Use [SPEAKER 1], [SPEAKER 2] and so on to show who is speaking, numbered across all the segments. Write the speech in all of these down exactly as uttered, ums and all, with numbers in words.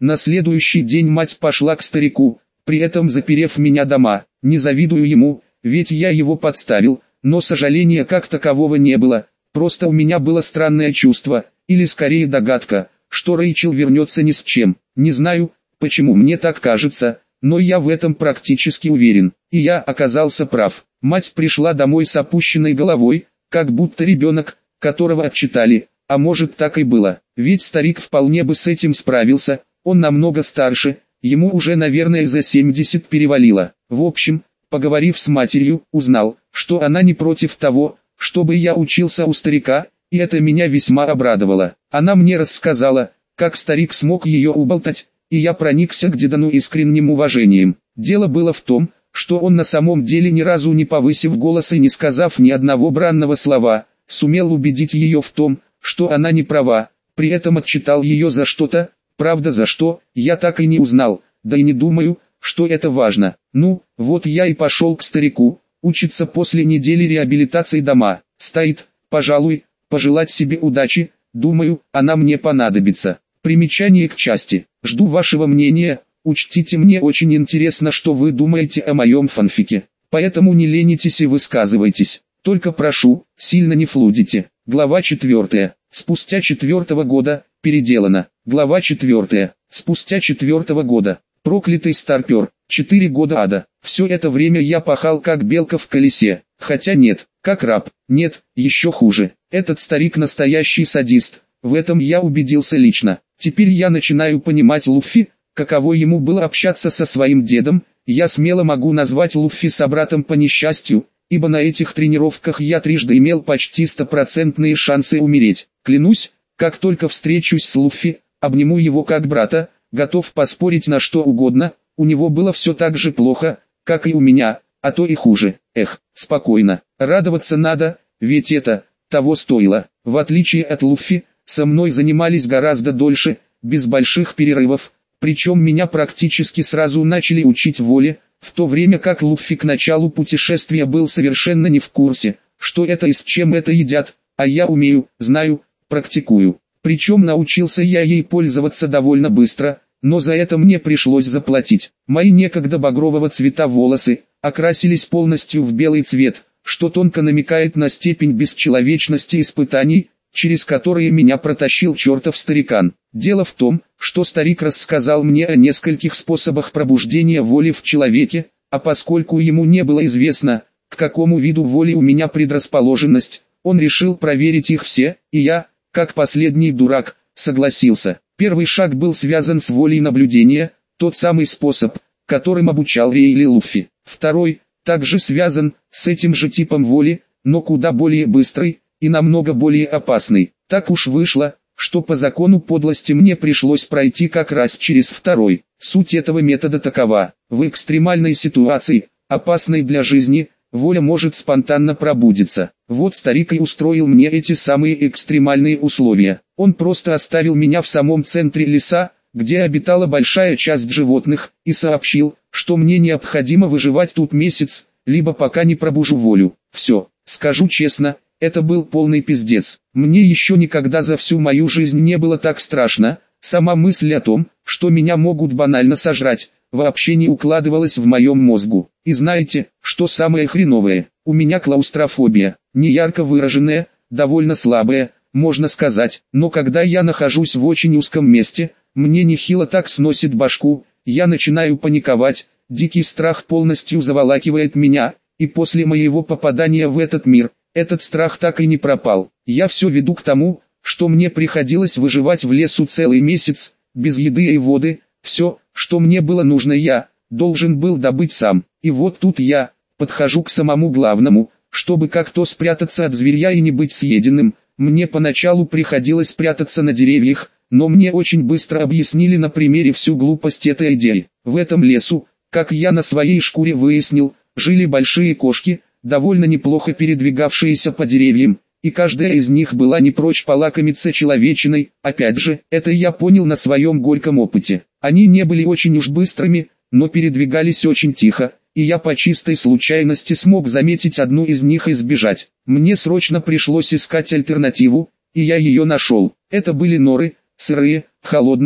[SPEAKER 1] На следующий день мать пошла к старику, при этом заперев меня дома. Не завидую ему, ведь я его подставил, но сожаления как такового не было, просто у меня было странное чувство, или скорее догадка, что Рэйчел вернется ни с чем. Не знаю, почему мне так кажется, но я в этом практически уверен, и я оказался прав. Мать пришла домой с опущенной головой, как будто ребенок, которого отчитали, а может так и было, ведь старик вполне бы с этим справился, он намного старше, ему уже наверное за семьдесят перевалило. В общем, поговорив с матерью, узнал, что она не против того, чтобы я учился у старика, и это меня весьма обрадовало. Она мне рассказала, как старик смог ее уболтать, и я проникся к Дедану искренним уважением. Дело было в том, что он на самом деле ни разу не повысив голос и не сказав ни одного бранного слова, сумел убедить ее в том, что она не права, при этом отчитал ее за что-то, правда за что, я так и не узнал, да и не думаю, что это важно. Ну, вот я и пошел к старику, учиться после недели реабилитации дома. Стоит, пожалуй, пожелать себе удачи, думаю, она мне понадобится. Примечание к части. Жду вашего мнения, учтите, мне очень интересно, что вы думаете о моем фанфике, поэтому не ленитесь и высказывайтесь. Только прошу, сильно не флудите. Глава четвертая. Спустя четвертого года, переделано. Глава четвертая. Спустя четвертого года. Проклятый старпер. Четыре года ада. Все это время я пахал как белка в колесе. Хотя нет, как раб. Нет, еще хуже. Этот старик настоящий садист. В этом я убедился лично. Теперь я начинаю понимать Луффи, каково ему было общаться со своим дедом. Я смело могу назвать Луффи собратом по несчастью, ибо на этих тренировках я трижды имел почти стопроцентные шансы умереть. Клянусь, как только встречусь с Луффи, обниму его как брата, готов поспорить на что угодно, у него было все так же плохо, как и у меня, а то и хуже. Эх, спокойно, радоваться надо, ведь это того стоило. В отличие от Луффи, со мной занимались гораздо дольше, без больших перерывов, причем меня практически сразу начали учить воле, в то время как Луффи к началу путешествия был совершенно не в курсе, что это и с чем это едят, а я умею, знаю, практикую. Причем научился я ей пользоваться довольно быстро, но за это мне пришлось заплатить. Мои некогда багрового цвета волосы окрасились полностью в белый цвет, что тонко намекает на степень бесчеловечности испытаний, через которые меня протащил чертов старикан. Дело в том, что старик рассказал мне о нескольких способах пробуждения воли в человеке, а поскольку ему не было известно, к какому виду воли у меня предрасположенность, он решил проверить их все, и я, как последний дурак, согласился. Первый шаг был связан с волей наблюдения, тот самый способ, которым обучал Рейли Луффи. Второй, также связан с этим же типом воли, но куда более быстрый и намного более опасный. Так уж вышло, что по закону подлости мне пришлось пройти как раз через второй. Суть этого метода такова: в экстремальной ситуации, опасной для жизни, воля может спонтанно пробудиться. Вот старик и устроил мне эти самые экстремальные условия. Он просто оставил меня в самом центре леса, где обитала большая часть животных, и сообщил, что мне необходимо выживать тут месяц, либо пока не пробужу волю. Все, скажу честно, это был полный пиздец. Мне еще никогда за всю мою жизнь не было так страшно. Сама мысль о том, что меня могут банально сожрать, вообще не укладывалась в моем мозгу. И знаете, что самое хреновое? У меня клаустрофобия, не ярко выраженная, довольно слабая, можно сказать, но когда я нахожусь в очень узком месте, мне нехило так сносит башку, я начинаю паниковать, дикий страх полностью заволакивает меня, и после моего попадания в этот мир, этот страх так и не пропал. Я все веду к тому, что мне приходилось выживать в лесу целый месяц, без еды и воды, все, что мне было нужно, я должен был добыть сам. И вот тут я подхожу к самому главному, чтобы как-то спрятаться от зверя и не быть съеденным. Мне поначалу приходилось прятаться на деревьях, но мне очень быстро объяснили на примере всю глупость этой идеи. В этом лесу, как я на своей шкуре выяснил, жили большие кошки, довольно неплохо передвигавшиеся по деревьям, и каждая из них была не прочь полакомиться человечиной. Опять же, это я понял на своем горьком опыте. Они не были очень уж быстрыми, но передвигались очень тихо, и я по чистой случайности смог заметить одну из них и сбежать. Мне срочно пришлось искать альтернативу, и я ее нашел. Это были норы, сырые, холодные,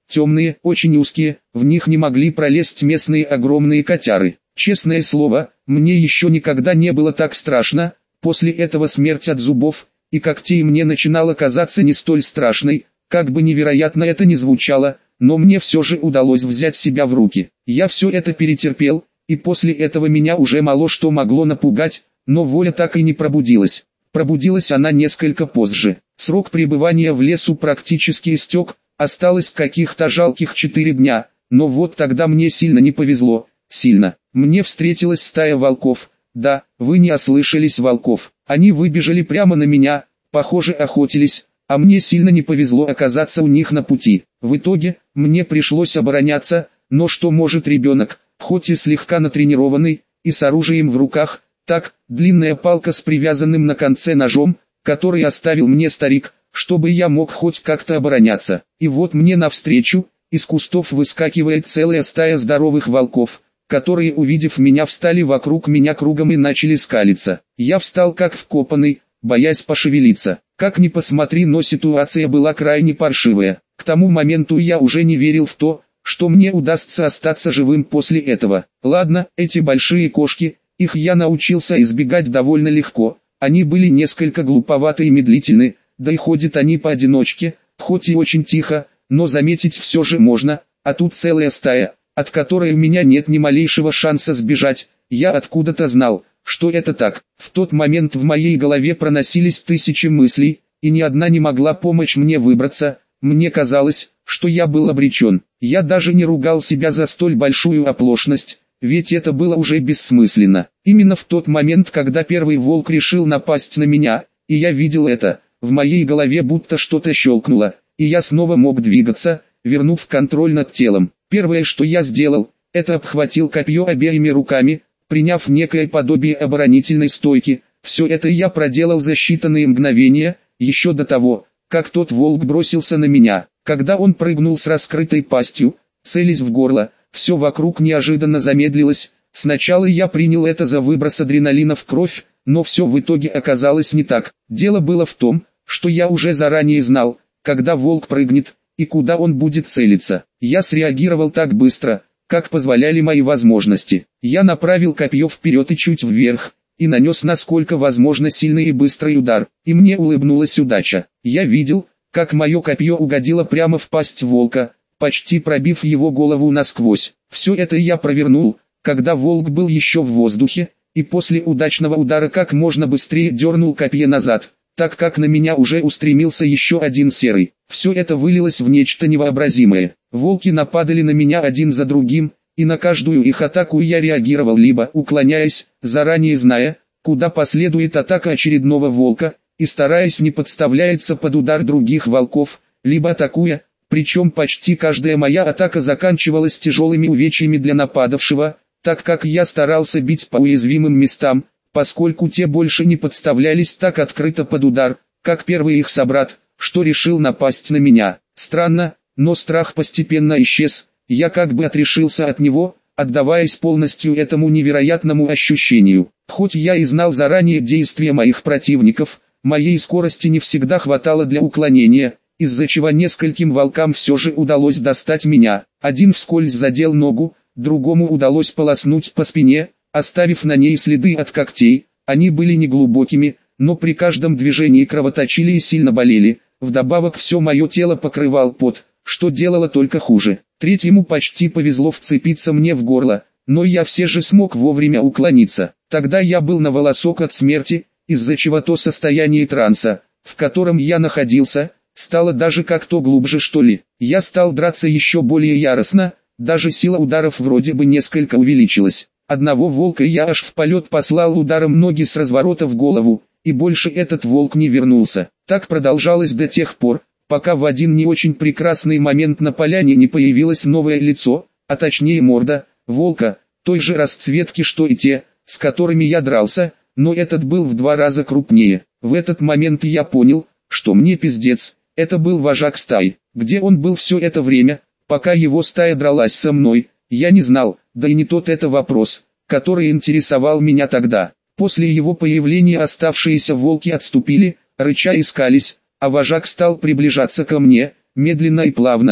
[SPEAKER 1] темные, очень узкие, в них не могли пролезть местные огромные котяры. Честное слово, мне еще никогда не было так страшно, после этого смерть от зубов и когтей мне начинала казаться не столь страшной, как бы невероятно это ни звучало, но мне все же удалось взять себя в руки. Я все это перетерпел, и после этого меня уже мало что могло напугать, но воля так и не пробудилась. Пробудилась она несколько позже. Срок пребывания в лесу практически истек, осталось каких-то жалких четыре дня, но вот тогда мне сильно не повезло, сильно. Мне встретилась стая волков. Да, вы не ослышались, волков. Они выбежали прямо на меня, похоже охотились, а мне сильно не повезло оказаться у них на пути. В итоге, мне пришлось обороняться, но что может ребенок, хоть и слегка натренированный, и с оружием в руках, так, длинная палка с привязанным на конце ножом, который оставил мне старик, чтобы я мог хоть как-то обороняться. И вот мне навстречу, из кустов выскакивает целая стая здоровых волков, которые, увидев меня, встали вокруг меня кругом и начали скалиться. Я встал как вкопанный, боясь пошевелиться. Как ни посмотри, но ситуация была крайне паршивая. К тому моменту я уже не верил в то, что мне удастся остаться живым после этого. Ладно, эти большие кошки, их я научился избегать довольно легко. Они были несколько глуповаты и медлительны, да и ходят они поодиночке, хоть и очень тихо, но заметить все же можно, а тут целая стая, от которой у меня нет ни малейшего шанса сбежать. Я откуда-то знал, что это так. В тот момент в моей голове проносились тысячи мыслей, и ни одна не могла помочь мне выбраться. Мне казалось, что я был обречен. Я даже не ругал себя за столь большую оплошность, ведь это было уже бессмысленно. Именно в тот момент, когда первый волк решил напасть на меня, и я видел это, в моей голове будто что-то щелкнуло, и я снова мог двигаться, вернув контроль над телом. Первое, что я сделал, это обхватил копье обеими руками, приняв некое подобие оборонительной стойки. Все это я проделал за считанные мгновения, еще до того, как тот волк бросился на меня. Когда он прыгнул с раскрытой пастью, целясь в горло, все вокруг неожиданно замедлилось. Сначала я принял это за выброс адреналина в кровь, но все в итоге оказалось не так. Дело было в том, что я уже заранее знал, когда волк прыгнет, и куда он будет целиться. Я среагировал так быстро, как позволяли мои возможности. Я направил копье вперед и чуть вверх, и нанес насколько возможно сильный и быстрый удар, и мне улыбнулась удача. Я видел, как мое копье угодило прямо в пасть волка, почти пробив его голову насквозь. Все это я провернул, когда волк был еще в воздухе, и после удачного удара как можно быстрее дернул копье назад, так как на меня уже устремился еще один серый. Все это вылилось в нечто невообразимое. Волки нападали на меня один за другим, и на каждую их атаку я реагировал либо уклоняясь, заранее зная, куда последует атака очередного волка, и стараясь не подставляться под удар других волков, либо атакуя, причем почти каждая моя атака заканчивалась тяжелыми увечьями для нападавшего, так как я старался бить по уязвимым местам, поскольку те больше не подставлялись так открыто под удар, как первый их собрат, что решил напасть на меня. Странно, но страх постепенно исчез, я как бы отрешился от него, отдаваясь полностью этому невероятному ощущению. Хоть я и знал заранее действия моих противников, моей скорости не всегда хватало для уклонения, из-за чего нескольким волкам все же удалось достать меня. Один вскользь задел ногу, другому удалось полоснуть по спине, оставив на ней следы от когтей. Они были неглубокими, но при каждом движении кровоточили и сильно болели. Вдобавок все мое тело покрывал пот, что делало только хуже. Третьему почти повезло вцепиться мне в горло, но я все же смог вовремя уклониться. Тогда я был на волосок от смерти, из-за чего то состояние транса, в котором я находился, стало даже как-то глубже, что ли. Я стал драться еще более яростно, даже сила ударов вроде бы несколько увеличилась. Одного волка я аж в полет послал ударом ноги с разворота в голову, и больше этот волк не вернулся. Так продолжалось до тех пор, пока в один не очень прекрасный момент на поляне не появилось новое лицо, а точнее морда, волка, той же расцветки, что и те, с которыми я дрался, но этот был в два раза крупнее. В этот момент я понял, что мне пиздец. Это был вожак стаи. Где он был все это время, пока его стая дралась со мной, я не знал, да и не тот это вопрос, который интересовал меня тогда. После его появления оставшиеся волки отступили, рыча искались, а вожак стал приближаться ко мне, медленно и плавно,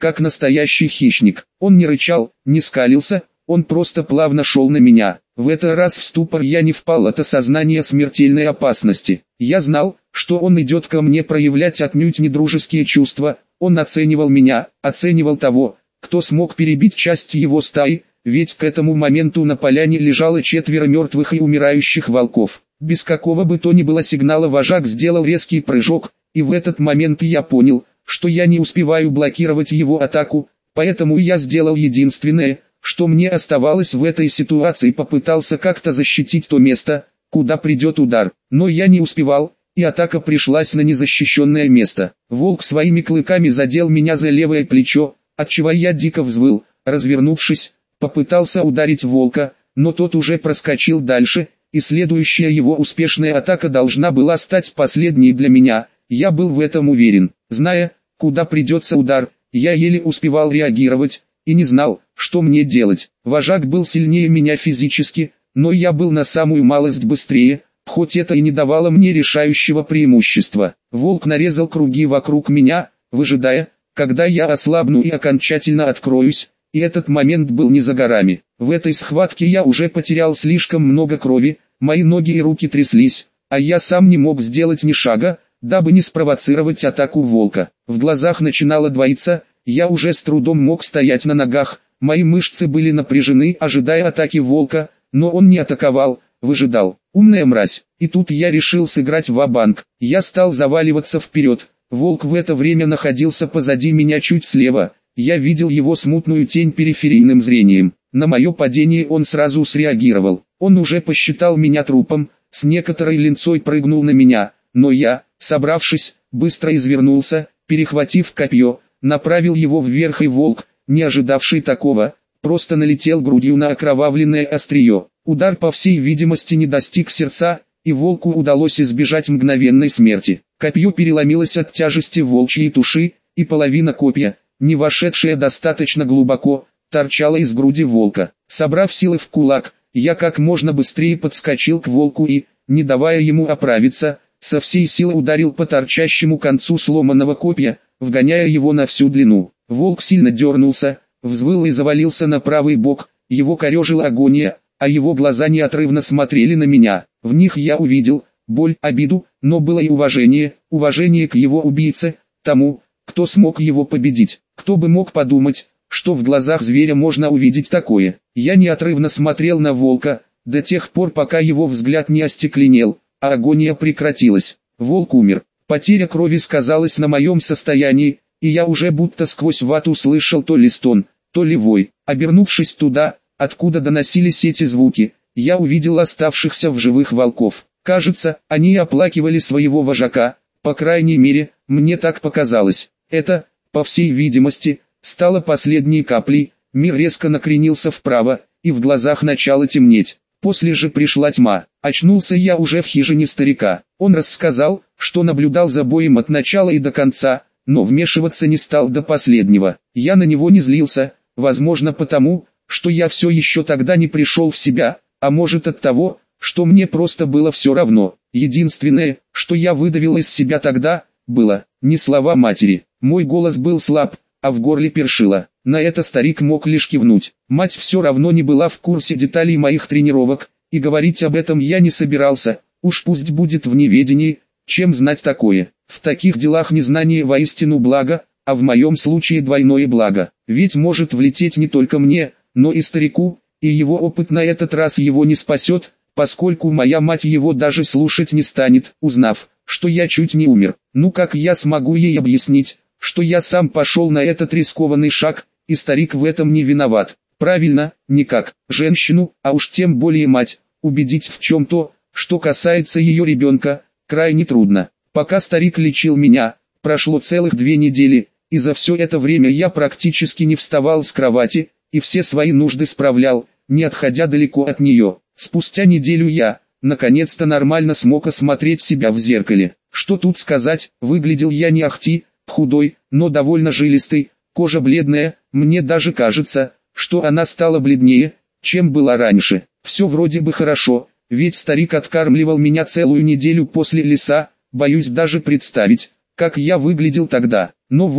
[SPEAKER 1] как настоящий хищник. Он не рычал, не скалился, он просто плавно шел на меня. В этот раз в ступор я не впал от осознания смертельной опасности. Я знал, что он идет ко мне проявлять отнюдь не дружеские чувства, он оценивал меня, оценивал того, кто смог перебить часть его стаи, ведь к этому моменту на поляне лежало четверо мертвых и умирающих волков. Без какого бы то ни было сигнала вожак сделал резкий прыжок, и в этот момент я понял, что я не успеваю блокировать его атаку, поэтому я сделал единственное, что мне оставалось в этой ситуации, попытался как-то защитить то место, куда придет удар. Но я не успевал, и атака пришлась на незащищенное место. Волк своими клыками задел меня за левое плечо, отчего я дико взвыл. Развернувшись, попытался ударить волка, но тот уже проскочил дальше, и следующая его успешная атака должна была стать последней для меня. Я был в этом уверен. Зная, куда придется удар, я еле успевал реагировать, и не знал, что мне делать. Вожак был сильнее меня физически, но я был на самую малость быстрее, хоть это и не давало мне решающего преимущества. Волк нарезал круги вокруг меня, выжидая, когда я ослабну и окончательно откроюсь, и этот момент был не за горами. В этой схватке я уже потерял слишком много крови, мои ноги и руки тряслись, а я сам не мог сделать ни шага, дабы не спровоцировать атаку волка. В глазах начинало двоиться, я уже с трудом мог стоять на ногах, мои мышцы были напряжены, ожидая атаки волка, но он не атаковал, выжидал. Умная мразь. И тут я решил сыграть ва-банк. Я стал заваливаться вперед. Волк в это время находился позади меня чуть слева. Я видел его смутную тень периферийным зрением. На мое падение он сразу среагировал. Он уже посчитал меня трупом, с некоторой линцой прыгнул на меня, но я, собравшись, быстро извернулся, перехватив копье, направил его вверх, и волк, не ожидавший такого, просто налетел грудью на окровавленное острие. Удар, по всей видимости, не достиг сердца, и волку удалось избежать мгновенной смерти. Копье переломилось от тяжести волчьей туши, и половина копья, не вошедшая достаточно глубоко, торчала из груди волка. Собрав силы в кулак, я как можно быстрее подскочил к волку и, не давая ему оправиться, со всей силы ударил по торчащему концу сломанного копья, вгоняя его на всю длину. Волк сильно дернулся, взвыл и завалился на правый бок, его корежила агония, а его глаза неотрывно смотрели на меня. В них я увидел боль, обиду, но было и уважение, уважение к его убийце, тому, кто смог его победить. Кто бы мог подумать, что в глазах зверя можно увидеть такое. Я неотрывно смотрел на волка, до тех пор, пока его взгляд не остекленел, а агония прекратилась. Волк умер. Потеря крови сказалась на моем состоянии, и я уже будто сквозь вату слышал то ли стон, то ли вой. Обернувшись туда, откуда доносились эти звуки, я увидел оставшихся в живых волков. Кажется, они оплакивали своего вожака, по крайней мере, мне так показалось. Это, по всей видимости, стало последней каплей. Мир резко накренился вправо, и в глазах начало темнеть. После же пришла тьма. Очнулся я уже в хижине старика. Он рассказал, что наблюдал за боем от начала и до конца, но вмешиваться не стал до последнего. Я на него не злился, возможно потому, что я все еще тогда не пришел в себя, а может от того, что мне просто было все равно. Единственное, что я выдавил из себя тогда, было не слова матери. Мой голос был слаб, а в горле першило. На это старик мог лишь кивнуть. Мать все равно не была в курсе деталей моих тренировок, и говорить об этом я не собирался. Уж пусть будет в неведении, чем знать такое. В таких делах незнание воистину благо, а в моем случае двойное благо. Ведь может влететь не только мне, но и старику, и его опыт на этот раз его не спасет, поскольку моя мать его даже слушать не станет, узнав, что я чуть не умер. Ну как я смогу ей объяснить, что я сам пошел на этот рискованный шаг, и старик в этом не виноват? Правильно, никак. Женщину, а уж тем более мать, убедить в чем-то, что касается ее ребенка, крайне трудно. Пока старик лечил меня, прошло целых две недели, и за все это время я практически не вставал с кровати, и все свои нужды справлял, не отходя далеко от нее. Спустя неделю я, наконец-то нормально смог осмотреть себя в зеркале. Что тут сказать, выглядел я не ахти, худой, но довольно жилистый, кожа бледная, мне даже кажется, что она стала бледнее, чем была раньше. Все вроде бы хорошо, ведь старик откармливал меня целую неделю после леса, боюсь даже представить, как я выглядел тогда. Но вот,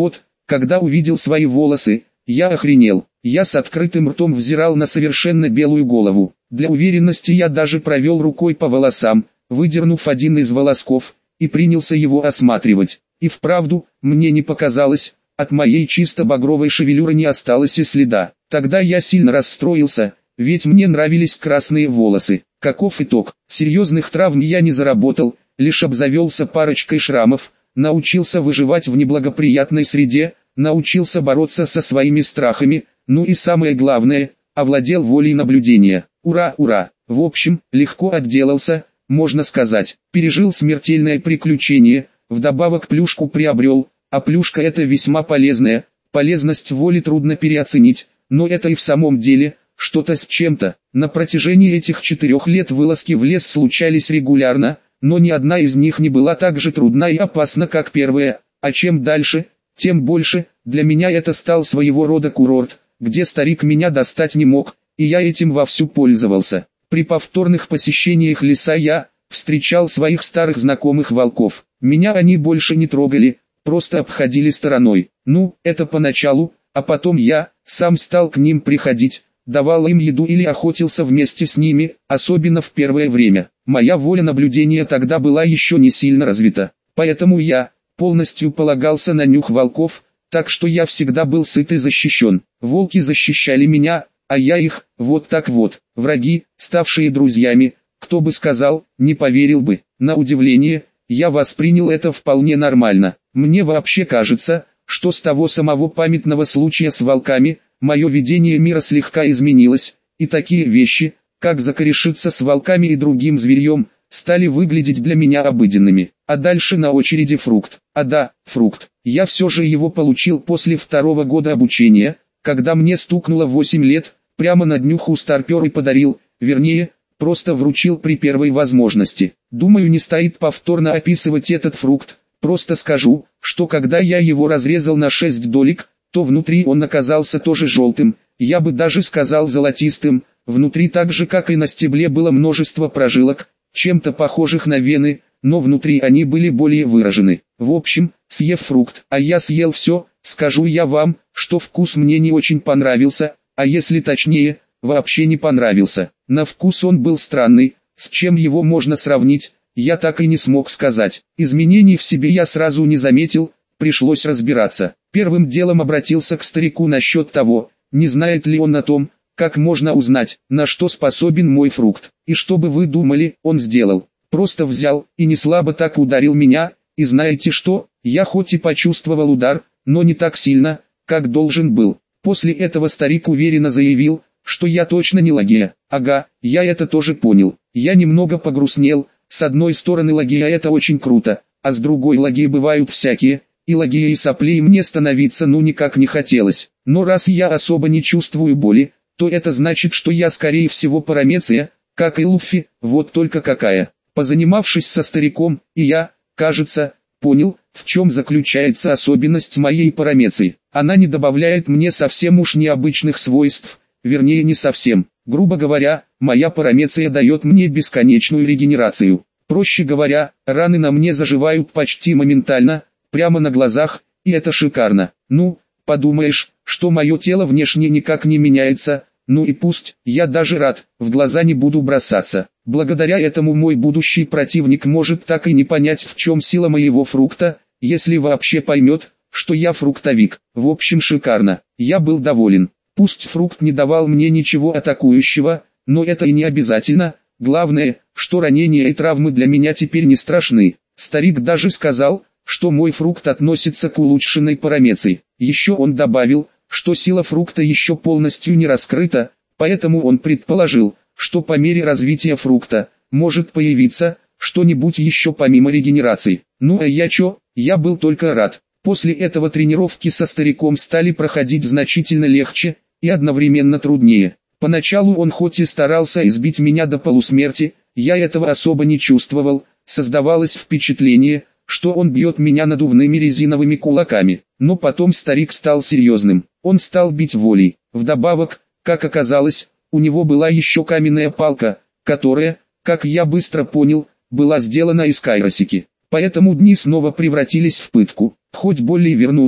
[SPEAKER 1] Когда увидел свои волосы, я охренел. Я с открытым ртом взирал на совершенно белую голову. Для уверенности я даже провел рукой по волосам, выдернув один из волосков, и принялся его осматривать. И вправду, мне не показалось, от моей чисто багровой шевелюры не осталось и следа. Тогда я сильно расстроился, ведь мне нравились красные волосы. Каков итог? Серьезных травм я не заработал, лишь обзавелся парочкой шрамов, научился выживать в неблагоприятной среде, научился бороться со своими страхами, ну и самое главное, овладел волей наблюдения. Ура, ура! В общем, легко отделался, можно сказать. Пережил смертельное приключение, вдобавок плюшку приобрел, а плюшка это весьма полезная. Полезность воли трудно переоценить, но это и в самом деле что-то с чем-то. На протяжении этих четырех лет вылазки в лес случались регулярно, но ни одна из них не была так же трудна и опасна, как первая, а чем дальше, тем больше. Для меня это стал своего рода курорт, где старик меня достать не мог, и я этим вовсю пользовался. При повторных посещениях леса я встречал своих старых знакомых волков. Меня они больше не трогали, просто обходили стороной. Ну, это поначалу, а потом я сам стал к ним приходить, давал им еду или охотился вместе с ними, особенно в первое время. Моя воля наблюдения тогда была еще не сильно развита, поэтому я полностью полагался на нюх волков, так что я всегда был сыт и защищен. Волки защищали меня, а я их, вот так вот. Враги, ставшие друзьями, кто бы сказал, не поверил бы. На удивление, я воспринял это вполне нормально. Мне вообще кажется, что с того самого памятного случая с волками, мое видение мира слегка изменилось, и такие вещи, как закорешиться с волками и другим зверьем, стали выглядеть для меня обыденными. А дальше на очереди фрукт. А да, фрукт. Я все же его получил после второго года обучения, когда мне стукнуло восемь лет, прямо на днюху старпер и подарил, вернее, просто вручил при первой возможности. Думаю, не стоит повторно описывать этот фрукт, просто скажу, что когда я его разрезал на шесть долек, то внутри он оказался тоже желтым, я бы даже сказал золотистым. Внутри так же как и на стебле было множество прожилок, чем-то похожих на вены, но внутри они были более выражены. В общем, съев фрукт, а я съел все, скажу я вам, что вкус мне не очень понравился, а если точнее, вообще не понравился. На вкус он был странный, с чем его можно сравнить, я так и не смог сказать. Изменений в себе я сразу не заметил, пришлось разбираться. Первым делом обратился к старику насчет того, не знает ли он о том, как можно узнать, на что способен мой фрукт. И что бы вы думали, он сделал? Просто взял и не слабо так ударил меня, и знаете что, я хоть и почувствовал удар, но не так сильно, как должен был. После этого старик уверенно заявил, что я точно не лагея. Ага, я это тоже понял. Я немного погрустнел, с одной стороны лагея это очень круто, а с другой лагеи бывают всякие, и лагея и соплей мне становиться ну никак не хотелось. Но раз я особо не чувствую боли, то это значит, что я скорее всего парамеция, как и Луффи, вот только какая. Позанимавшись со стариком, и я, кажется, понял, в чем заключается особенность моей парамеции. Она не добавляет мне совсем уж необычных свойств, вернее не совсем. Грубо говоря, моя парамеция дает мне бесконечную регенерацию. Проще говоря, раны на мне заживают почти моментально, прямо на глазах, и это шикарно. Ну, подумаешь, что мое тело внешне никак не меняется, ну и пусть, я даже рад, в глаза не буду бросаться. Благодаря этому мой будущий противник может так и не понять, в чем сила моего фрукта, если вообще поймет, что я фруктовик. В общем, шикарно, я был доволен. Пусть фрукт не давал мне ничего атакующего, но это и не обязательно. Главное, что ранения и травмы для меня теперь не страшны. Старик даже сказал, что мой фрукт относится к улучшенной парамеции. Еще он добавил, что сила фрукта еще полностью не раскрыта, поэтому он предположил, что по мере развития фрукта, может появиться что-нибудь еще помимо регенерации. Ну а я чё, я был только рад. После этого тренировки со стариком стали проходить значительно легче и одновременно труднее. Поначалу он хоть и старался избить меня до полусмерти, я этого особо не чувствовал, создавалось впечатление, что он бьет меня надувными резиновыми кулаками. Но потом старик стал серьезным, он стал бить волей. Вдобавок, как оказалось, у него была еще каменная палка, которая, как я быстро понял, была сделана из кайросики. Поэтому дни снова превратились в пытку. Хоть боль и вернулась,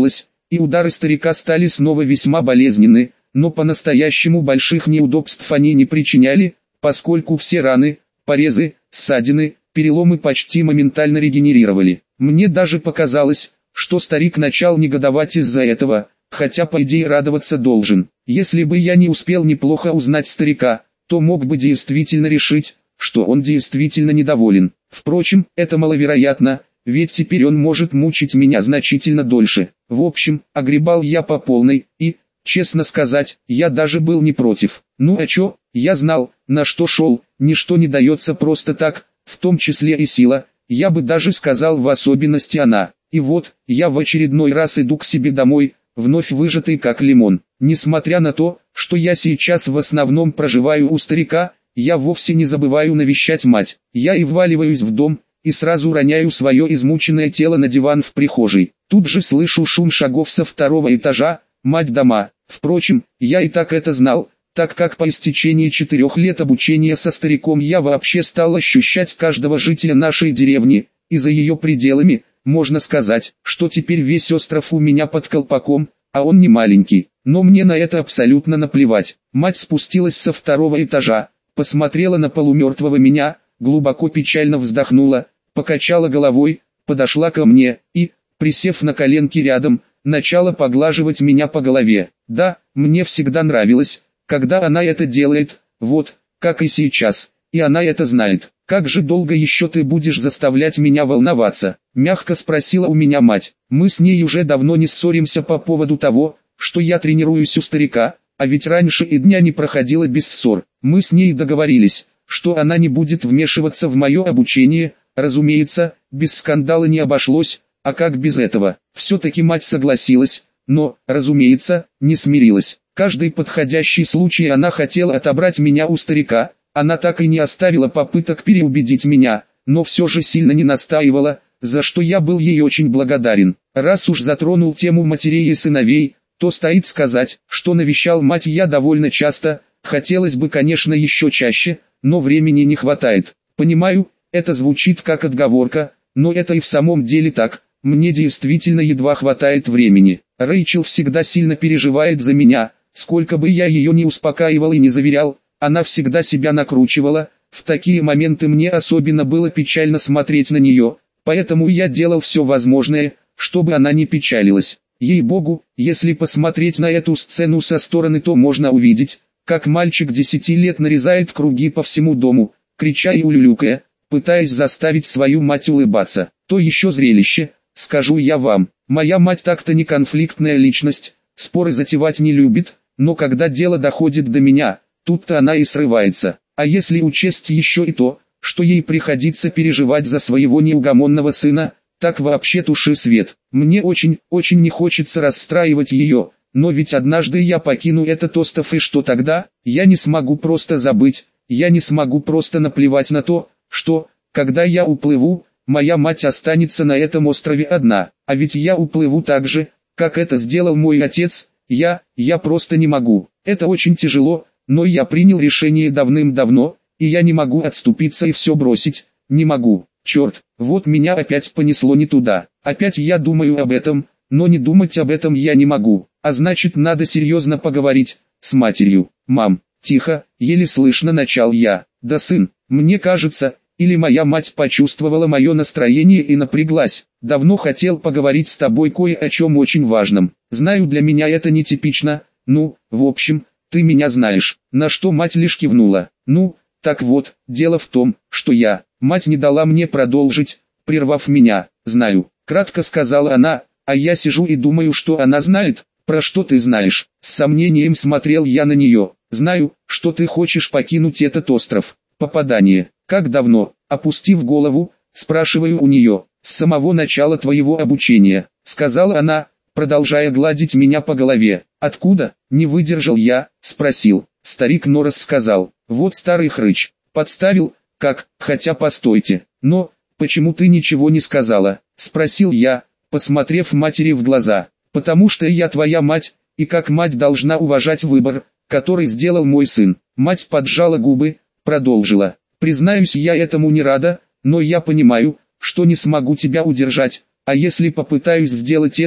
[SPEAKER 1] и удары старика стали снова весьма болезненны, но по-настоящему больших неудобств они не причиняли, поскольку все раны, порезы, ссадины, переломы почти моментально регенерировали. Мне даже показалось, что старик начал негодовать из-за этого, хотя по идее радоваться должен. Если бы я не успел неплохо узнать старика, то мог бы действительно решить, что он действительно недоволен. Впрочем, это маловероятно, ведь теперь он может мучить меня значительно дольше. В общем, огребал я по полной, и, честно сказать, я даже был не против. Ну а чё, я знал, на что шел, ничто не дается просто так, в том числе и сила, я бы даже сказал в особенности она. И вот, я в очередной раз иду к себе домой, вновь выжатый как лимон. Несмотря на то, что я сейчас в основном проживаю у старика, я вовсе не забываю навещать мать. Я и вваливаюсь в дом, и сразу роняю свое измученное тело на диван в прихожей. Тут же слышу шум шагов со второго этажа, мать дома. Впрочем, я и так это знал, так как по истечении четырех лет обучения со стариком я вообще стал ощущать каждого жителя нашей деревни, и за ее пределами, можно сказать, что теперь весь остров у меня под колпаком, а он не маленький. Но мне на это абсолютно наплевать. Мать спустилась со второго этажа, посмотрела на полумертвого меня, глубоко печально вздохнула, покачала головой, подошла ко мне и, присев на коленки рядом, начала поглаживать меня по голове. Да, мне всегда нравилось, когда она это делает, вот, как и сейчас, и она это знает. «Как же долго еще ты будешь заставлять меня волноваться?» – мягко спросила у меня мать. Мы с ней уже давно не ссоримся по поводу того, что я тренируюсь у старика, а ведь раньше и дня не проходило без ссор. Мы с ней договорились, что она не будет вмешиваться в мое обучение, разумеется, без скандала не обошлось, а как без этого? Все-таки мать согласилась, но, разумеется, не смирилась. Каждый подходящий случай она хотела отобрать меня у старика. Она так и не оставила попыток переубедить меня, но все же сильно не настаивала, за что я был ей очень благодарен. Раз уж затронул тему матерей и сыновей, то стоит сказать, что навещал мать я довольно часто, хотелось бы, конечно, еще чаще, но времени не хватает. Понимаю, это звучит как отговорка, но это и в самом деле так, мне действительно едва хватает времени. Рэйчел всегда сильно переживает за меня, сколько бы я ее не успокаивал и не заверял, она всегда себя накручивала, в такие моменты мне особенно было печально смотреть на нее, поэтому я делал все возможное, чтобы она не печалилась. Ей-богу, если посмотреть на эту сцену со стороны, то можно увидеть, как мальчик десяти лет нарезает круги по всему дому, крича и улюлюкая, пытаясь заставить свою мать улыбаться. То еще зрелище, скажу я вам. Моя мать так-то не конфликтная личность, споры затевать не любит, но когда дело доходит до меня, тут-то она и срывается. А если учесть еще и то, что ей приходится переживать за своего неугомонного сына, так вообще туши свет. Мне очень, очень не хочется расстраивать ее, но ведь однажды я покину этот остров, и что тогда? Я не смогу просто забыть, я не смогу просто наплевать на то, что, когда я уплыву, моя мать останется на этом острове одна. А ведь я уплыву так же, как это сделал мой отец, я, я просто не могу. Это очень тяжело. Но я принял решение давным-давно, и я не могу отступиться и все бросить, не могу. Черт, вот меня опять понесло не туда. Опять я думаю об этом, но не думать об этом я не могу. А значит, надо серьезно поговорить с матерью. Мам, тихо, еле слышно начал я. Да, сын, мне кажется, или моя мать почувствовала мое настроение и напряглась. Давно хотел поговорить с тобой кое о чем очень важном. Знаю, для меня это нетипично, ну, в общем... Ты меня знаешь, на что мать лишь кивнула. Ну, так вот, дело в том, что я, мать не дала мне продолжить, прервав меня. Знаю, кратко сказала она, а я сижу и думаю, что она знает, про что ты знаешь. С сомнением смотрел я на нее. Знаю, что ты хочешь покинуть этот остров. Попадание. Как давно? Опустив голову, спрашиваю у нее. С самого начала твоего обучения, сказала она, продолжая гладить меня по голове. «Откуда?» — не выдержал я, спросил. Старик Норрес сказал. «Вот старый хрыч. Подставил, как, хотя постойте. Но, почему ты ничего не сказала?» — спросил я, посмотрев матери в глаза. «Потому что я твоя мать, и как мать должна уважать выбор, который сделал мой сын». Мать поджала губы, продолжила. «Признаюсь, я этому не рада, но я понимаю, что не смогу тебя удержать, а если попытаюсь сделать это,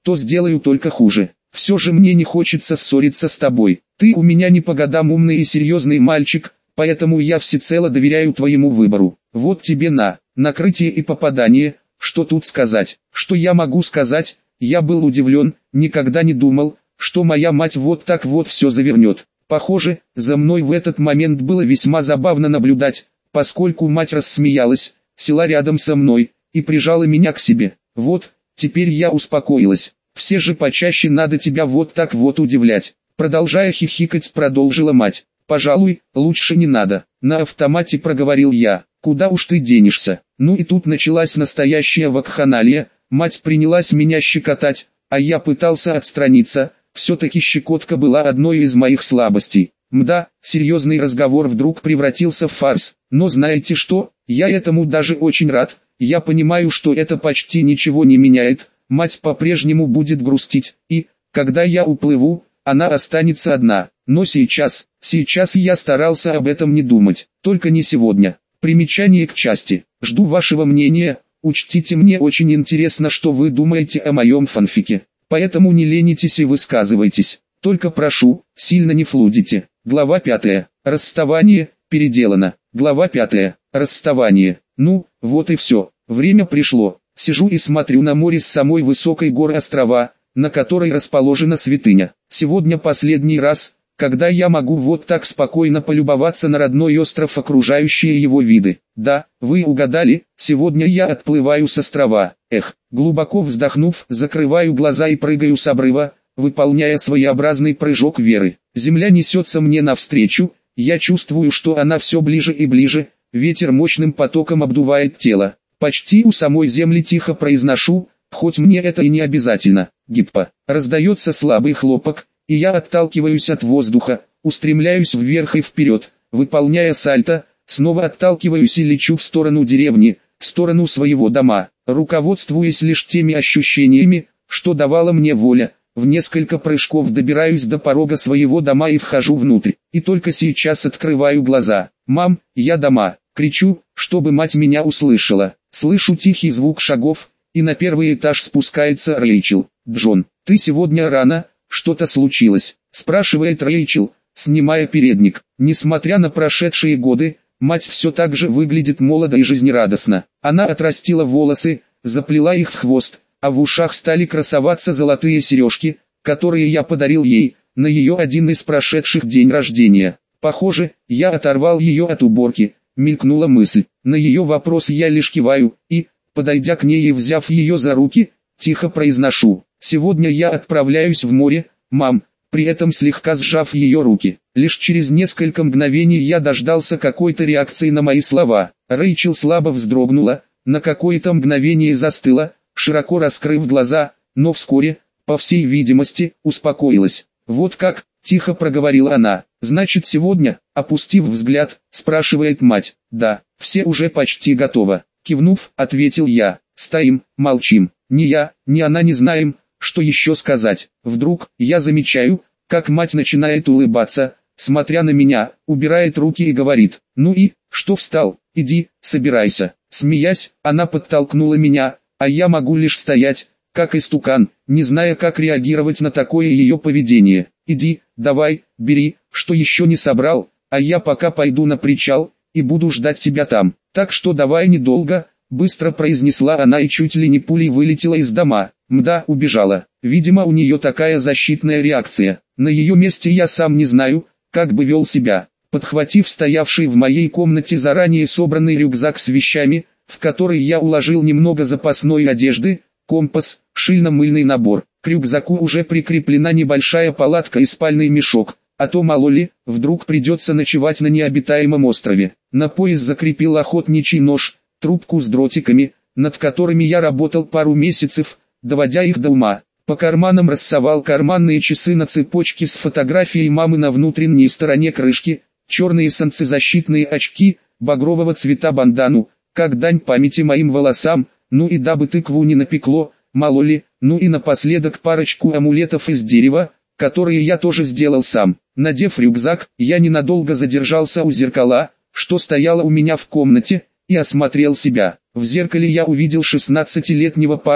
[SPEAKER 1] то сделаю только хуже. Все же мне не хочется ссориться с тобой. Ты у меня не по годам умный и серьезный мальчик, поэтому я всецело доверяю твоему выбору. Вот тебе на, накрытие и попадание. Что тут сказать? Что я могу сказать? Я был удивлен, никогда не думал, что моя мать вот так вот все завернет. Похоже, за мной в этот момент было весьма забавно наблюдать, поскольку мать рассмеялась, села рядом со мной и прижала меня к себе. Вот, теперь я успокоилась. Все же почаще надо тебя вот так вот удивлять. Продолжая хихикать, продолжила мать. Пожалуй, лучше не надо. На автомате проговорил я. Куда уж ты денешься? Ну и тут началась настоящая вакханалия. Мать принялась меня щекотать, а я пытался отстраниться. Все-таки щекотка была одной из моих слабостей. Мда, серьезный разговор вдруг превратился в фарс. Но знаете что, я этому даже очень рад. Я понимаю, что это почти ничего не меняет. Мать по-прежнему будет грустить, и, когда я уплыву, она останется одна. Но сейчас, сейчас я старался об этом не думать, только не сегодня. Примечание к части. Жду вашего мнения, учтите, мне очень интересно, что вы думаете о моем фанфике. Поэтому не ленитесь и высказывайтесь. Только прошу, сильно не флудите. Глава пятая. Расставание, переделано. Глава пятая. Расставание. Ну, вот и все. Время пришло. Сижу и смотрю на море с самой высокой горы острова, на которой расположена святыня. Сегодня последний раз, когда я могу вот так спокойно полюбоваться на родной остров, окружающие его виды. Да, вы угадали, сегодня я отплываю с острова. Эх, глубоко вздохнув, закрываю глаза и прыгаю с обрыва, выполняя своеобразный прыжок веры. Земля несется мне навстречу, я чувствую, что она все ближе и ближе, ветер мощным потоком обдувает тело. Почти у самой земли тихо произношу, хоть мне это и не обязательно. Гиппа. Раздается слабый хлопок, и я отталкиваюсь от воздуха, устремляюсь вверх и вперед, выполняя сальто, снова отталкиваюсь и лечу в сторону деревни, в сторону своего дома, руководствуясь лишь теми ощущениями, что давала мне воля. В несколько прыжков добираюсь до порога своего дома и вхожу внутрь, и только сейчас открываю глаза. «Мам, я дома!» Кричу, чтобы мать меня услышала. Слышу тихий звук шагов, и на первый этаж спускается Рэйчел. «Джон, ты сегодня рано, что-то случилось?» спрашивает Рэйчел, снимая передник. Несмотря на прошедшие годы, мать все так же выглядит молодо и жизнерадостно. Она отрастила волосы, заплела их в хвост, а в ушах стали красоваться золотые сережки, которые я подарил ей на ее один из прошедших день рождения. Похоже, я оторвал ее от уборки. Мелькнула мысль. На ее вопрос я лишь киваю, и, подойдя к ней и взяв ее за руки, тихо произношу: «Сегодня я отправляюсь в море, мам», при этом слегка сжав ее руки. Лишь через несколько мгновений я дождался какой-то реакции на мои слова. Рэйчел слабо вздрогнула, на какое-то мгновение застыла, широко раскрыв глаза, но вскоре, по всей видимости, успокоилась. «Вот как?» — тихо проговорила она. «Значит, сегодня?» — опустив взгляд, спрашивает мать. «Да, все уже почти готово». Кивнув, ответил я. «Стоим, молчим. Ни я, ни она не знаем, что еще сказать». Вдруг, я замечаю, как мать начинает улыбаться, смотря на меня, убирает руки и говорит: «Ну и, что встал? Иди, собирайся». Смеясь, она подтолкнула меня, а я могу лишь стоять, как истукан, не зная, как реагировать на такое ее поведение. «Иди, давай, бери, что еще не собрал, а я пока пойду на причал, и буду ждать тебя там. Так что давай недолго», — быстро произнесла она и чуть ли не пулей вылетела из дома. Мда, убежала. Видимо, у нее такая защитная реакция. На ее месте я сам не знаю, как бы вел себя. Подхватив стоявший в моей комнате заранее собранный рюкзак с вещами, в который я уложил немного запасной одежды, компас, шильно-мыльный набор. К рюкзаку уже прикреплена небольшая палатка и спальный мешок, а то мало ли, вдруг придется ночевать на необитаемом острове. На пояс закрепил охотничий нож, трубку с дротиками, над которыми я работал пару месяцев, доводя их до ума. По карманам рассовал карманные часы на цепочке с фотографией мамы на внутренней стороне крышки, черные солнцезащитные очки, багрового цвета бандану, как дань памяти моим волосам, ну и дабы тыкву не напекло, мало ли, ну и напоследок парочку амулетов из дерева, которые я тоже сделал сам. Надев рюкзак, я ненадолго задержался у зеркала, что стояло у меня в комнате, и осмотрел себя. В зеркале я увидел шестнадцатилетнего парня,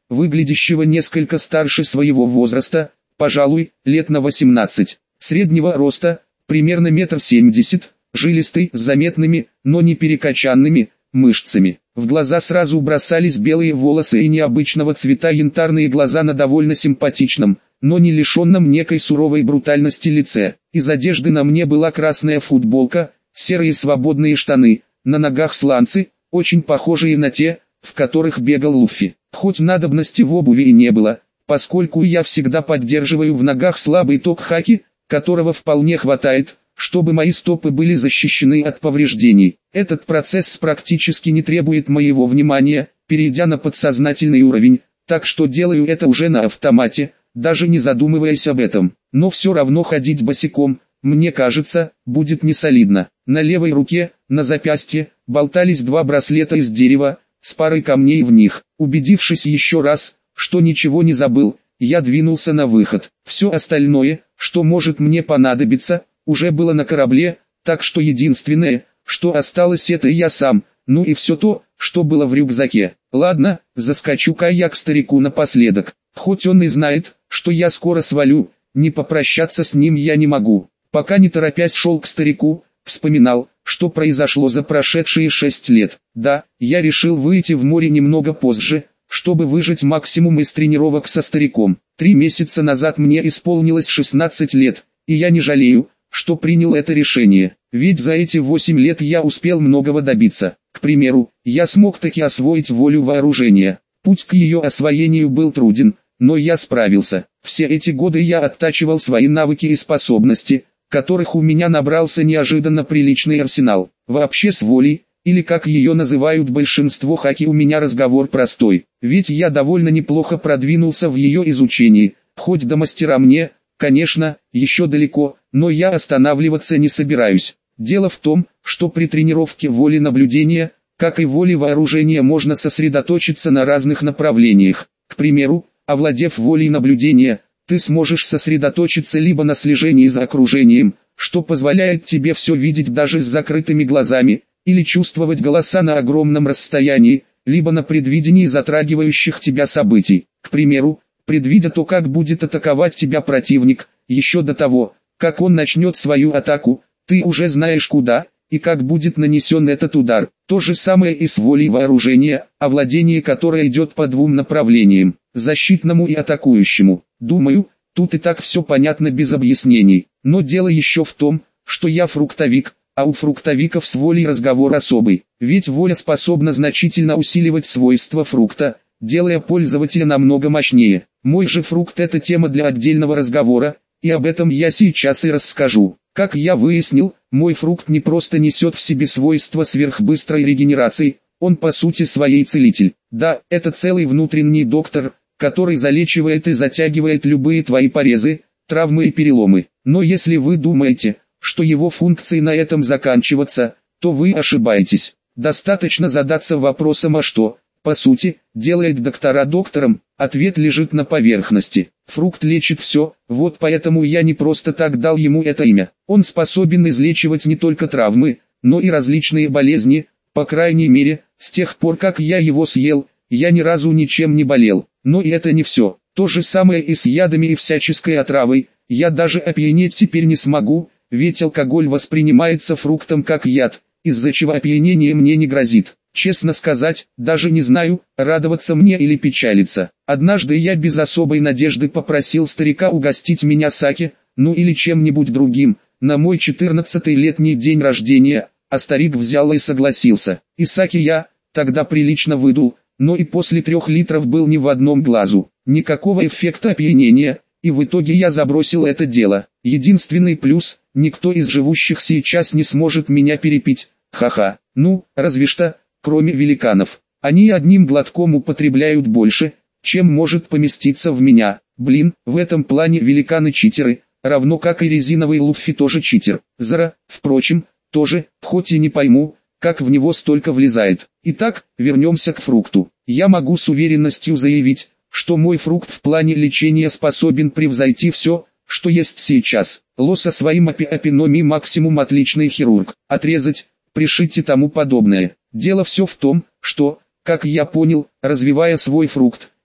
[SPEAKER 1] выглядящего несколько старше своего возраста, пожалуй, лет на восемнадцать, среднего роста, примерно метр семьдесят, жилистый, с заметными, но не перекачанными, мышцами. В глаза сразу бросались белые волосы и необычного цвета янтарные глаза на довольно симпатичном, но не лишенном некой суровой брутальности лице. Из одежды на мне была красная футболка, серые свободные штаны, на ногах сланцы, очень похожие на те, в которых бегал Луффи. Хоть надобности в обуви и не было, поскольку я всегда поддерживаю в ногах слабый топ-хаки, которого вполне хватает, чтобы мои стопы были защищены от повреждений. Этот процесс практически не требует моего внимания, перейдя на подсознательный уровень, так что делаю это уже на автомате, даже не задумываясь об этом. Но все равно ходить босиком, мне кажется, будет несолидно. На левой руке, на запястье, болтались два браслета из дерева, с парой камней в них. Убедившись еще раз, что ничего не забыл, я двинулся на выход. Все остальное, что может мне понадобиться, уже было на корабле, так что единственное, что осталось, это я сам, ну и все то, что было в рюкзаке. Ладно, заскочу-ка я к старику напоследок. Хоть он и знает, что я скоро свалю, не попрощаться с ним я не могу. Пока не торопясь шел к старику, вспоминал, что произошло за прошедшие шесть лет. Да, я решил выйти в море немного позже, чтобы выжать максимум из тренировок со стариком. Три месяца назад мне исполнилось шестнадцать лет, и я не жалею, что принял это решение. Ведь за эти восемь лет я успел многого добиться. К примеру, я смог таки освоить волю вооружения. Путь к ее освоению был труден, но я справился. Все эти годы я оттачивал свои навыки и способности, которых у меня набрался неожиданно приличный арсенал. Вообще с волей, или как ее называют большинство хаки, у меня разговор простой. Ведь я довольно неплохо продвинулся в ее изучении, хоть до мастера мне, конечно, еще далеко, но я останавливаться не собираюсь. Дело в том, что при тренировке воли наблюдения, как и воли вооружения, можно сосредоточиться на разных направлениях. К примеру, овладев волей наблюдения, ты сможешь сосредоточиться либо на слежении за окружением, что позволяет тебе все видеть даже с закрытыми глазами, или чувствовать голоса на огромном расстоянии, либо на предвидении затрагивающих тебя событий. К примеру, предвидя то, как будет атаковать тебя противник, еще до того, как он начнет свою атаку, ты уже знаешь куда и как будет нанесен этот удар. То же самое и с волей вооружения, овладение которой идет по двум направлениям, защитному и атакующему. Думаю, тут и так все понятно без объяснений. Но дело еще в том, что я фруктовик, а у фруктовиков с волей разговор особый. Ведь воля способна значительно усиливать свойства фрукта, делая пользователя намного мощнее. Мой же фрукт — это тема для отдельного разговора, и об этом я сейчас и расскажу. Как я выяснил, мой фрукт не просто несет в себе свойства сверхбыстрой регенерации, он по сути своей целитель. Да, это целый внутренний доктор, который залечивает и затягивает любые твои порезы, травмы и переломы. Но если вы думаете, что его функции на этом заканчиваться, то вы ошибаетесь. Достаточно задаться вопросом, а что, по сути, делает доктора доктором. Ответ лежит на поверхности. Фрукт лечит все, вот поэтому я не просто так дал ему это имя. Он способен излечивать не только травмы, но и различные болезни. По крайней мере, с тех пор как я его съел, я ни разу ничем не болел. Но и это не все. То же самое и с ядами и всяческой отравой. Я даже опьянеть теперь не смогу, ведь алкоголь воспринимается фруктом как яд, из-за чего опьянение мне не грозит. Честно сказать, даже не знаю, радоваться мне или печалиться. Однажды я без особой надежды попросил старика угостить меня саке, ну или чем-нибудь другим, на мой четырнадцатый летний день рождения, а старик взял и согласился. И саке я тогда прилично выдул, но и после трех литров был ни в одном глазу. Никакого эффекта опьянения, и в итоге я забросил это дело. Единственный плюс, никто из живущих сейчас не сможет меня перепить. Ха-ха. Ну, разве что, кроме великанов. Они одним глотком употребляют больше, чем может поместиться в меня. Блин, в этом плане великаны-читеры, равно как и резиновый Луффи тоже читер. Зара, впрочем, тоже, хоть и не пойму, как в него столько влезает. Итак, вернемся к фрукту. Я могу с уверенностью заявить, что мой фрукт в плане лечения способен превзойти все, что есть сейчас. Ло со своим апи-апиноми максимум отличный хирург. Отрезать, пришить и тому подобное. Дело все в том, что, как я понял, развивая свой фрукт,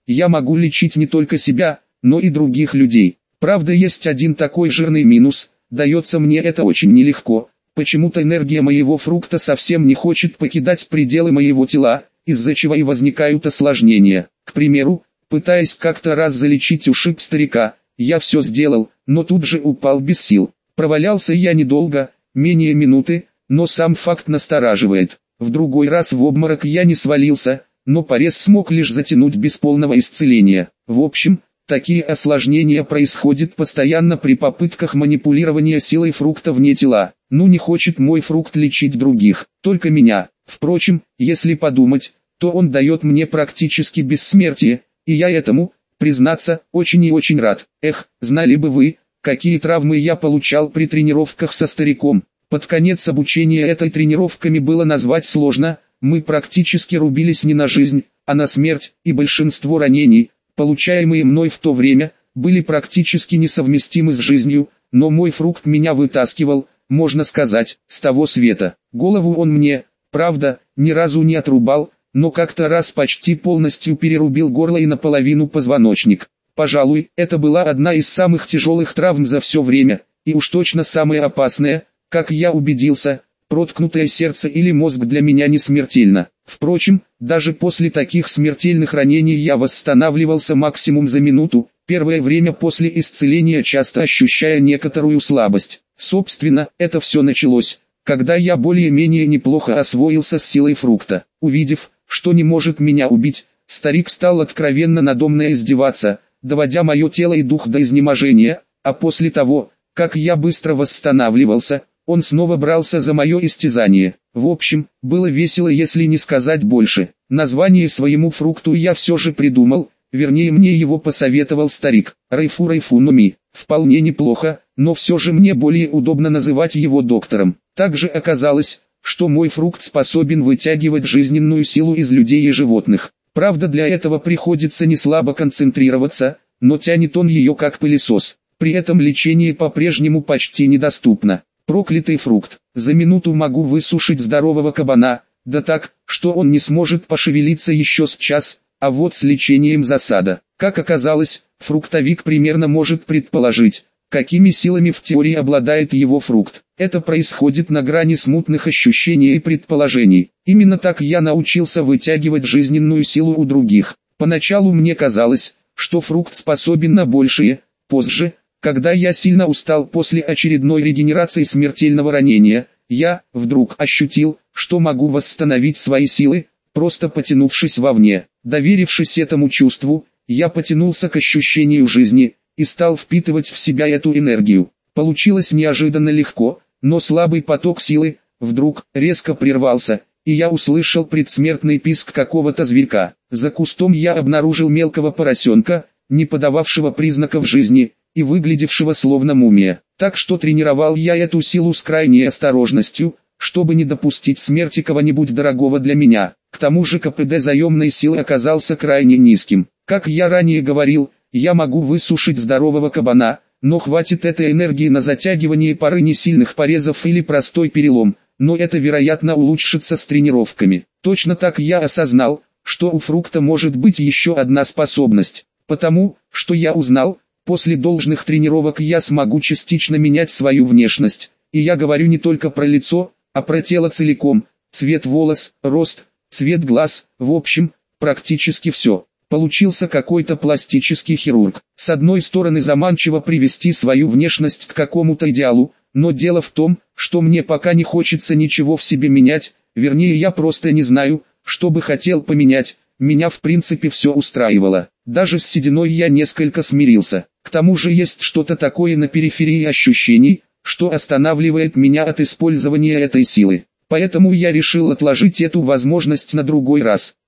[SPEAKER 1] я могу лечить не только себя, но и других людей. Правда, есть один такой жирный минус, дается мне это очень нелегко. Почему-то энергия моего фрукта совсем не хочет покидать пределы моего тела, из-за чего и возникают осложнения. К примеру, пытаясь как-то раз залечить ушиб старика, я все сделал, но тут же упал без сил. Провалялся я недолго, менее минуты, но сам факт настораживает. В другой раз в обморок я не свалился, но порез смог лишь затянуть без полного исцеления. В общем, такие осложнения происходят постоянно при попытках манипулирования силой фрукта вне тела. Ну не хочет мой фрукт лечить других, только меня. Впрочем, если подумать, то он дает мне практически бессмертие, и я этому, признаться, очень и очень рад. Эх, знали бы вы, какие травмы я получал при тренировках со стариком. Под конец обучения этой тренировками было назвать сложно, мы практически рубились не на жизнь, а на смерть, и большинство ранений, получаемые мной в то время, были практически несовместимы с жизнью, но мой фрукт меня вытаскивал, можно сказать, с того света. Голову он мне, правда, ни разу не отрубал, но как-то раз почти полностью перерубил горло и наполовину позвоночник. Пожалуй, это была одна из самых тяжелых травм за все время, и уж точно самая опасная, как я убедился, проткнутое сердце или мозг для меня не смертельно. Впрочем, даже после таких смертельных ранений я восстанавливался максимум за минуту, первое время после исцеления часто ощущая некоторую слабость. Собственно, это все началось, когда я более-менее неплохо освоился с силой фрукта. Увидев, что не может меня убить, старик стал откровенно надо мной издеваться, доводя мое тело и дух до изнеможения, а после того, как я быстро восстанавливался, он снова брался за мое истязание. В общем, было весело, если не сказать больше. Название своему фрукту я все же придумал, вернее мне его посоветовал старик. Райфу Райфу Нуми. Вполне неплохо, но все же мне более удобно называть его доктором. Также оказалось, что мой фрукт способен вытягивать жизненную силу из людей и животных. Правда, для этого приходится не слабо концентрироваться, но тянет он ее как пылесос. При этом лечение по-прежнему почти недоступно. Проклятый фрукт. За минуту могу высушить здорового кабана, да так, что он не сможет пошевелиться еще с час, а вот с лечением засада. Как оказалось, фруктовик примерно может предположить, какими силами в теории обладает его фрукт. Это происходит на грани смутных ощущений и предположений. Именно так я научился вытягивать жизненную силу у других. Поначалу мне казалось, что фрукт способен на большее, позже, когда я сильно устал после очередной регенерации смертельного ранения, я, вдруг, ощутил, что могу восстановить свои силы, просто потянувшись вовне. Доверившись этому чувству, я потянулся к ощущению жизни, и стал впитывать в себя эту энергию. Получилось неожиданно легко, но слабый поток силы, вдруг, резко прервался, и я услышал предсмертный писк какого-то зверька. За кустом я обнаружил мелкого поросенка, не подававшего признаков жизни, и выглядевшего словно мумия. Так что тренировал я эту силу с крайней осторожностью, чтобы не допустить смерти кого-нибудь дорогого для меня. К тому же КПД заемной силы оказался крайне низким. Как я ранее говорил, я могу высушить здорового кабана, но хватит этой энергии на затягивание пары несильных порезов или простой перелом, но это вероятно улучшится с тренировками. Точно так я осознал, что у фрукта может быть еще одна способность, потому, что я узнал, после должных тренировок я смогу частично менять свою внешность, и я говорю не только про лицо, а про тело целиком, цвет волос, рост, цвет глаз, в общем, практически все. Получился какой-то пластический хирург. С одной стороны заманчиво привести свою внешность к какому-то идеалу, но дело в том, что мне пока не хочется ничего в себе менять, вернее я просто не знаю, что бы хотел поменять, меня в принципе все устраивало. Даже с сединой я несколько смирился. К тому же есть что-то такое на периферии ощущений, что останавливает меня от использования этой силы. Поэтому я решил отложить эту возможность на другой раз.